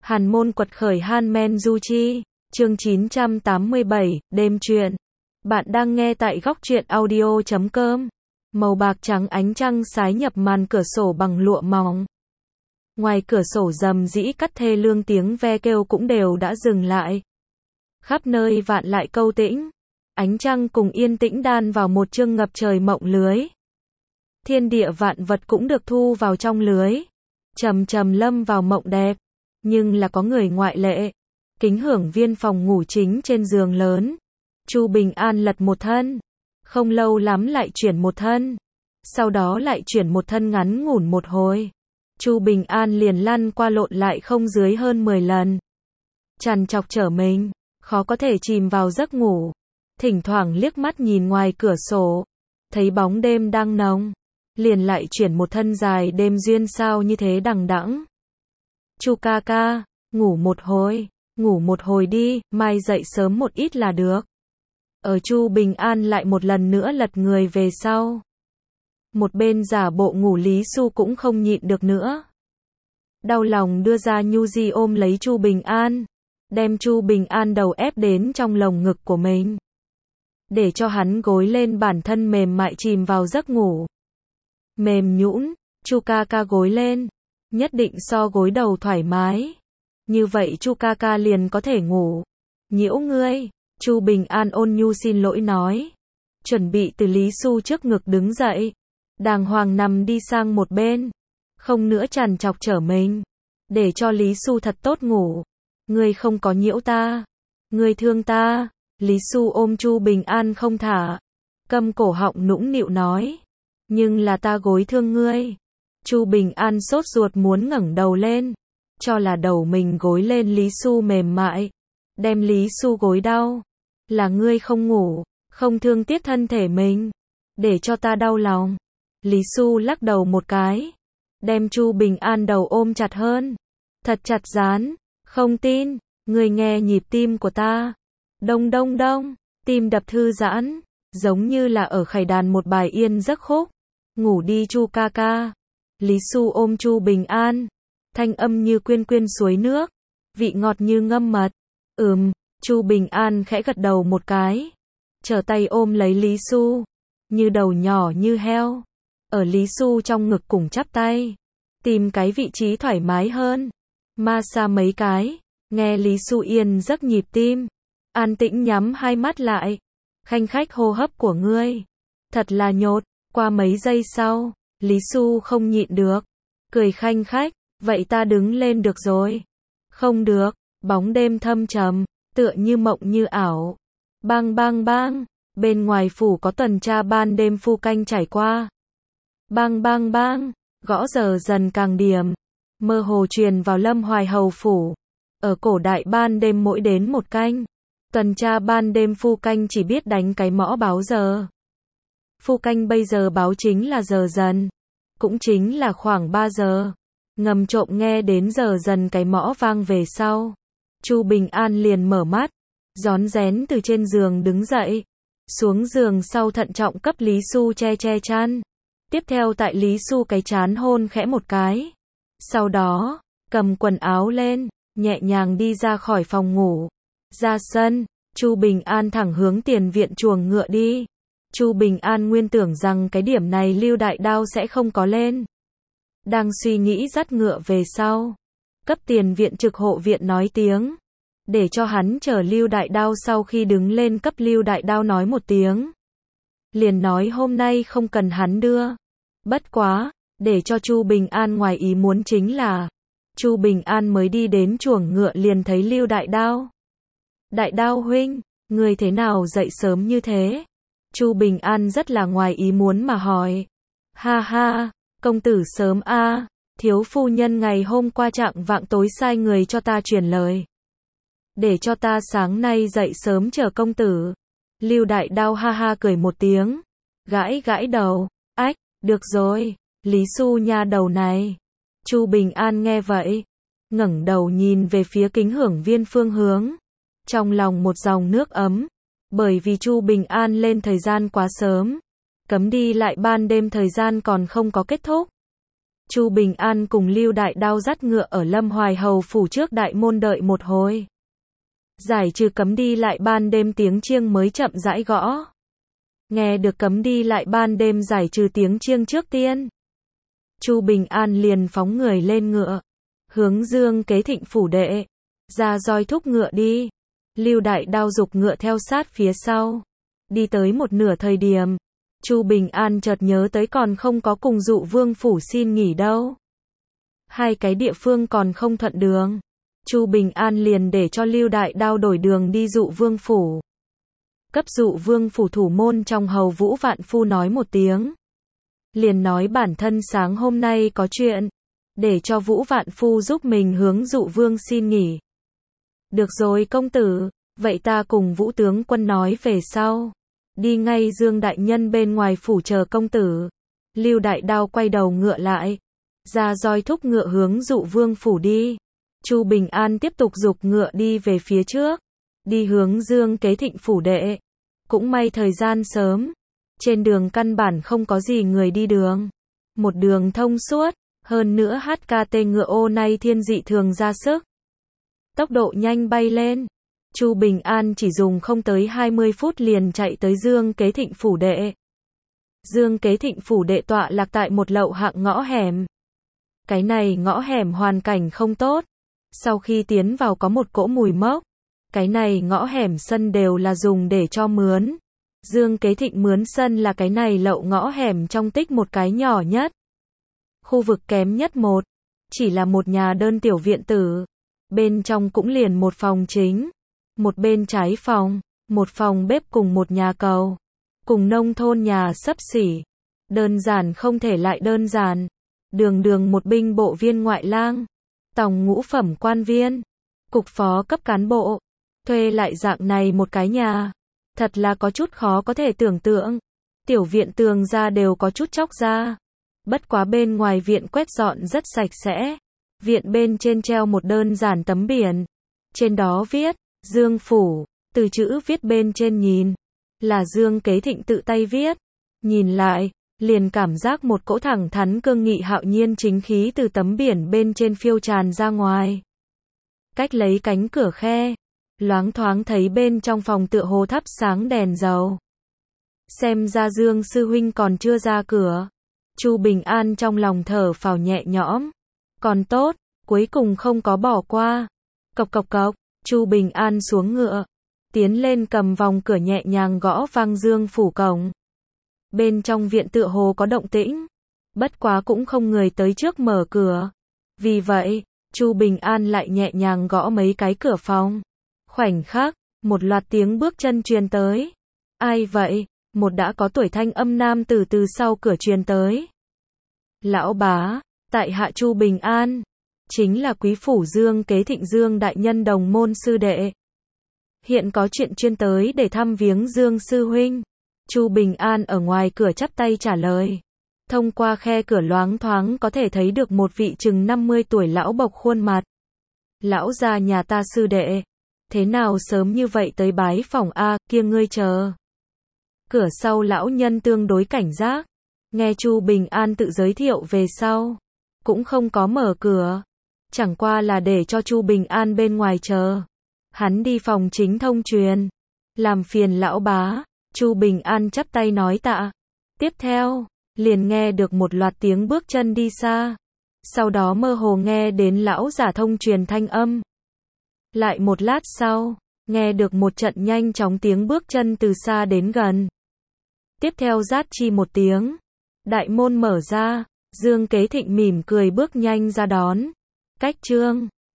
Hàn môn quật khởi Hanmen Du Chi, chương 987, đêm truyện. Bạn đang nghe tại góc truyện audio.com. Màu bạc trắng ánh trăng sái nhập màn cửa sổ bằng lụa mỏng. Ngoài cửa sổ rầm rĩ cắt thê lương tiếng ve kêu cũng đều đã dừng lại. Khắp nơi vạn lại câu tĩnh. Ánh trăng cùng yên tĩnh đan vào một chương ngập trời mộng lưới. Thiên địa vạn vật cũng được thu vào trong lưới. Trầm trầm lâm vào mộng đẹp. Nhưng là có người ngoại lệ. Kính Hưởng Viên phòng ngủ chính trên giường lớn. Chu Bình An lật một thân. Không lâu lắm lại chuyển một thân. Sau đó lại chuyển một thân ngắn ngủn một hồi. Chu Bình An liền lăn qua lộn lại không dưới hơn 10 lần. Trằn trọc trở mình, khó có thể chìm vào giấc ngủ. Thỉnh thoảng liếc mắt nhìn ngoài cửa sổ. Thấy bóng đêm đang nồng. Liền lại chuyển một thân dài đêm duyên sao như thế đằng đẵng. Chu ca ca, ngủ một hồi đi, mai dậy sớm một ít là được. Ở Chu Bình An lại một lần nữa lật người về sau. Một bên giả bộ ngủ Lý Xu cũng không nhịn được nữa. Đau lòng đưa ra nhu di ôm lấy Chu Bình An. Đem Chu Bình An đầu ép đến trong lồng ngực của mình. Để cho hắn gối lên bản thân mềm mại chìm vào giấc ngủ. Mềm nhũn, Chu ca ca gối lên. Nhất định so gối đầu thoải mái. Như vậy Chu ca ca liền có thể ngủ. Nhiễu ngươi, Chu Bình An ôn nhu xin lỗi nói. Chuẩn bị từ Lý Xu trước ngực đứng dậy. Đàng hoàng nằm đi sang một bên. Không nữa trằn trọc trở mình. Để cho Lý Xu thật tốt ngủ. Ngươi không có nhiễu ta. Ngươi thương ta. Lý Xu ôm Chu Bình An không thả. Câm cổ họng nũng nịu nói. Nhưng là ta gối thương ngươi. Chu Bình An sốt ruột muốn ngẩng đầu lên. Cho là đầu mình gối lên Lý Xu mềm mại. Đem Lý Xu gối đau. Là ngươi không ngủ. Không thương tiếc thân thể mình. Để cho ta đau lòng. Lý Xu lắc đầu một cái. Đem Chu Bình An đầu ôm chặt hơn. Thật chặt dán. Không tin. Ngươi nghe nhịp tim của ta. Đông đông đông. Tim đập thư giãn. Giống như là ở khải đàn một bài yên giấc khúc. Ngủ đi Chu ca ca. Lý Xu ôm Chu Bình An. Thanh âm như quyên quyên suối nước. Vị ngọt như ngâm mật. Chu Bình An khẽ gật đầu một cái. Trở tay ôm lấy Lý Xu. Như đầu nhỏ như heo. Ở Lý Xu trong ngực cùng chắp tay. Tìm cái vị trí thoải mái hơn. Ma xa mấy cái. Nghe Lý Xu yên giấc nhịp tim. An tĩnh nhắm hai mắt lại. Khanh khách hô hấp của ngươi. Thật là nhột. Qua mấy giây sau. Lý Xu không nhịn được. Cười khanh khách. Vậy ta đứng lên được rồi. Không được. Bóng đêm thâm trầm. Tựa như mộng như ảo. Bang bang bang. Bên ngoài phủ có tuần tra ban đêm phu canh trải qua. Bang bang bang. Gõ giờ dần càng điểm. Mơ hồ truyền vào Lâm Hoài hầu phủ. Ở cổ đại ban đêm mỗi đến một canh. Tuần tra ban đêm phu canh chỉ biết đánh cái mõ báo giờ. Phu canh bây giờ báo chính là giờ dần. Cũng chính là khoảng 3 giờ. Ngầm trộm nghe đến giờ dần cái mõ vang về sau. Chu Bình An liền mở mắt. Rón rén từ trên giường đứng dậy. Xuống giường sau thận trọng cấp Lý Xu che chăn. Tiếp theo tại Lý Xu cái trán hôn khẽ một cái. Sau đó, cầm quần áo lên, nhẹ nhàng đi ra khỏi phòng ngủ. Ra sân, Chu Bình An thẳng hướng tiền viện chuồng ngựa đi. Chu Bình An nguyên tưởng rằng cái điểm này Lưu Đại Đao sẽ không có lên. Đang suy nghĩ dắt ngựa về sau. Cấp tiền viện trực hộ viện nói tiếng. Để cho hắn chờ Lưu Đại Đao sau khi đứng lên cấp Lưu Đại Đao nói một tiếng. Liền nói hôm nay không cần hắn đưa. Bất quá, để cho Chu Bình An ngoài ý muốn chính là. Chu Bình An mới đi đến chuồng ngựa liền thấy Lưu Đại Đao. Đại Đao huynh, người thế nào dậy sớm như thế? Chu Bình An rất là ngoài ý muốn mà hỏi. Ha ha, công tử sớm a, thiếu phu nhân ngày hôm qua chạng vạng tối sai người cho ta truyền lời. Để cho ta sáng nay dậy sớm chờ công tử. Lưu Đại Đao ha ha cười một tiếng. Gãi gãi đầu. Ách, được rồi, Lý Xu nha đầu này. Chu Bình An nghe vậy. Ngẩng đầu nhìn về phía Kính Hưởng Viên phương hướng. Trong lòng một dòng nước ấm. Bởi vì Chu Bình An lên thời gian quá sớm. Cấm đi lại ban đêm thời gian còn không có kết thúc. Chu Bình An cùng Lưu Đại Đao dắt ngựa ở Lâm Hoài Hầu phủ trước đại môn đợi một hồi. Giải trừ cấm đi lại ban đêm tiếng chiêng mới chậm rãi gõ. Nghe được cấm đi lại ban đêm giải trừ tiếng chiêng trước tiên. Chu Bình An liền phóng người lên ngựa, hướng Dương Kế Thịnh phủ đệ, ra roi thúc ngựa đi. Lưu Đại Đao giục ngựa theo sát phía sau. Đi tới một nửa thời điểm, Chu Bình An chợt nhớ tới còn không có cùng Dụ Vương phủ xin nghỉ đâu. Hai cái địa phương còn không thuận đường. Chu Bình An liền để cho Lưu Đại Đao đổi đường đi Dụ Vương phủ. Cấp Dụ Vương phủ thủ môn trong hầu Vũ Vạn Phu nói một tiếng. Liền nói bản thân sáng hôm nay có chuyện, để cho Vũ Vạn Phu giúp mình hướng Dụ Vương xin nghỉ. Được rồi công tử, vậy ta cùng Vũ tướng quân nói về sau. Đi ngay Dương đại nhân bên ngoài phủ chờ công tử. Lưu Đại Đao quay đầu ngựa lại, ra roi thúc ngựa hướng Dụ Vương phủ đi. Chu Bình An tiếp tục giục ngựa đi về phía trước, đi hướng Dương Kế Thịnh phủ đệ. Cũng may thời gian sớm, trên đường căn bản không có gì người đi đường. Một đường thông suốt, hơn nữa HKT ngựa ô nay thiên dị thường ra sức. Tốc độ nhanh bay lên. Chu Bình An chỉ dùng không tới 20 phút liền chạy tới Dương Kế Thịnh phủ đệ. Dương Kế Thịnh phủ đệ tọa lạc tại một lậu hạng ngõ hẻm. Cái này ngõ hẻm hoàn cảnh không tốt. Sau khi tiến vào có một cỗ mùi mốc. Cái này ngõ hẻm sân đều là dùng để cho mướn. Dương Kế Thịnh mướn sân là cái này lậu ngõ hẻm trong tích một cái nhỏ nhất. Khu vực kém nhất một. Chỉ là một nhà đơn tiểu viện tử. Bên trong cũng liền một phòng chính. Một bên trái phòng, một phòng bếp cùng một nhà cầu. Cùng nông thôn nhà xấp xỉ. Đơn giản không thể lại đơn giản. Đường đường một binh bộ viên ngoại lang. Tòng ngũ phẩm quan viên. Cục phó cấp cán bộ. Thuê lại dạng này một cái nhà. Thật là có chút khó có thể tưởng tượng. Tiểu viện tường ra đều có chút chóc ra. Bất quá bên ngoài viện quét dọn rất sạch sẽ. Viện bên trên treo một đơn giản tấm biển. Trên đó viết, Dương phủ, từ chữ viết bên trên nhìn. Là Dương Kế Thịnh tự tay viết. Nhìn lại, liền cảm giác một cỗ thẳng thắn cương nghị hạo nhiên chính khí từ tấm biển bên trên phiêu tràn ra ngoài. Cách lấy cánh cửa khe, loáng thoáng thấy bên trong phòng tựa hồ thắp sáng đèn dầu. Xem ra Dương sư huynh còn chưa ra cửa. Chu Bình An trong lòng thở phào nhẹ nhõm. Còn tốt, cuối cùng không có bỏ qua. Cộc cộc cộc, Chu Bình An xuống ngựa, tiến lên cầm vòng cửa nhẹ nhàng gõ vang Dương phủ cổng. Bên trong viện tựa hồ có động tĩnh, bất quá cũng không người tới trước mở cửa. Vì vậy, Chu Bình An lại nhẹ nhàng gõ mấy cái cửa phòng. Khoảnh khắc, một loạt tiếng bước chân truyền tới. Ai vậy? Một đã có tuổi thanh âm nam từ từ sau cửa truyền tới. Lão bá, tại hạ Chu Bình An, chính là quý phủ Dương Kế Thịnh Dương đại nhân đồng môn sư đệ. Hiện có chuyện chuyên tới để thăm viếng Dương sư huynh. Chu Bình An ở ngoài cửa chắp tay trả lời. Thông qua khe cửa loáng thoáng có thể thấy được một vị chừng 50 tuổi lão bộc khuôn mặt. Lão gia nhà ta sư đệ. Thế nào sớm như vậy tới bái phòng a, kia ngươi chờ. Cửa sau lão nhân tương đối cảnh giác. Nghe Chu Bình An tự giới thiệu về sau. Cũng không có mở cửa. Chẳng qua là để cho Chu Bình An bên ngoài chờ. Hắn đi phòng chính thông truyền. Làm phiền lão bá. Chu Bình An chắp tay nói tạ. Tiếp theo, liền nghe được một loạt tiếng bước chân đi xa. Sau đó mơ hồ nghe đến lão giả thông truyền thanh âm. Lại một lát sau, nghe được một trận nhanh chóng tiếng bước chân từ xa đến gần. Tiếp theo rát chi một tiếng. Đại môn mở ra, Dương Kế Thịnh mỉm cười bước nhanh ra đón. Cách trương.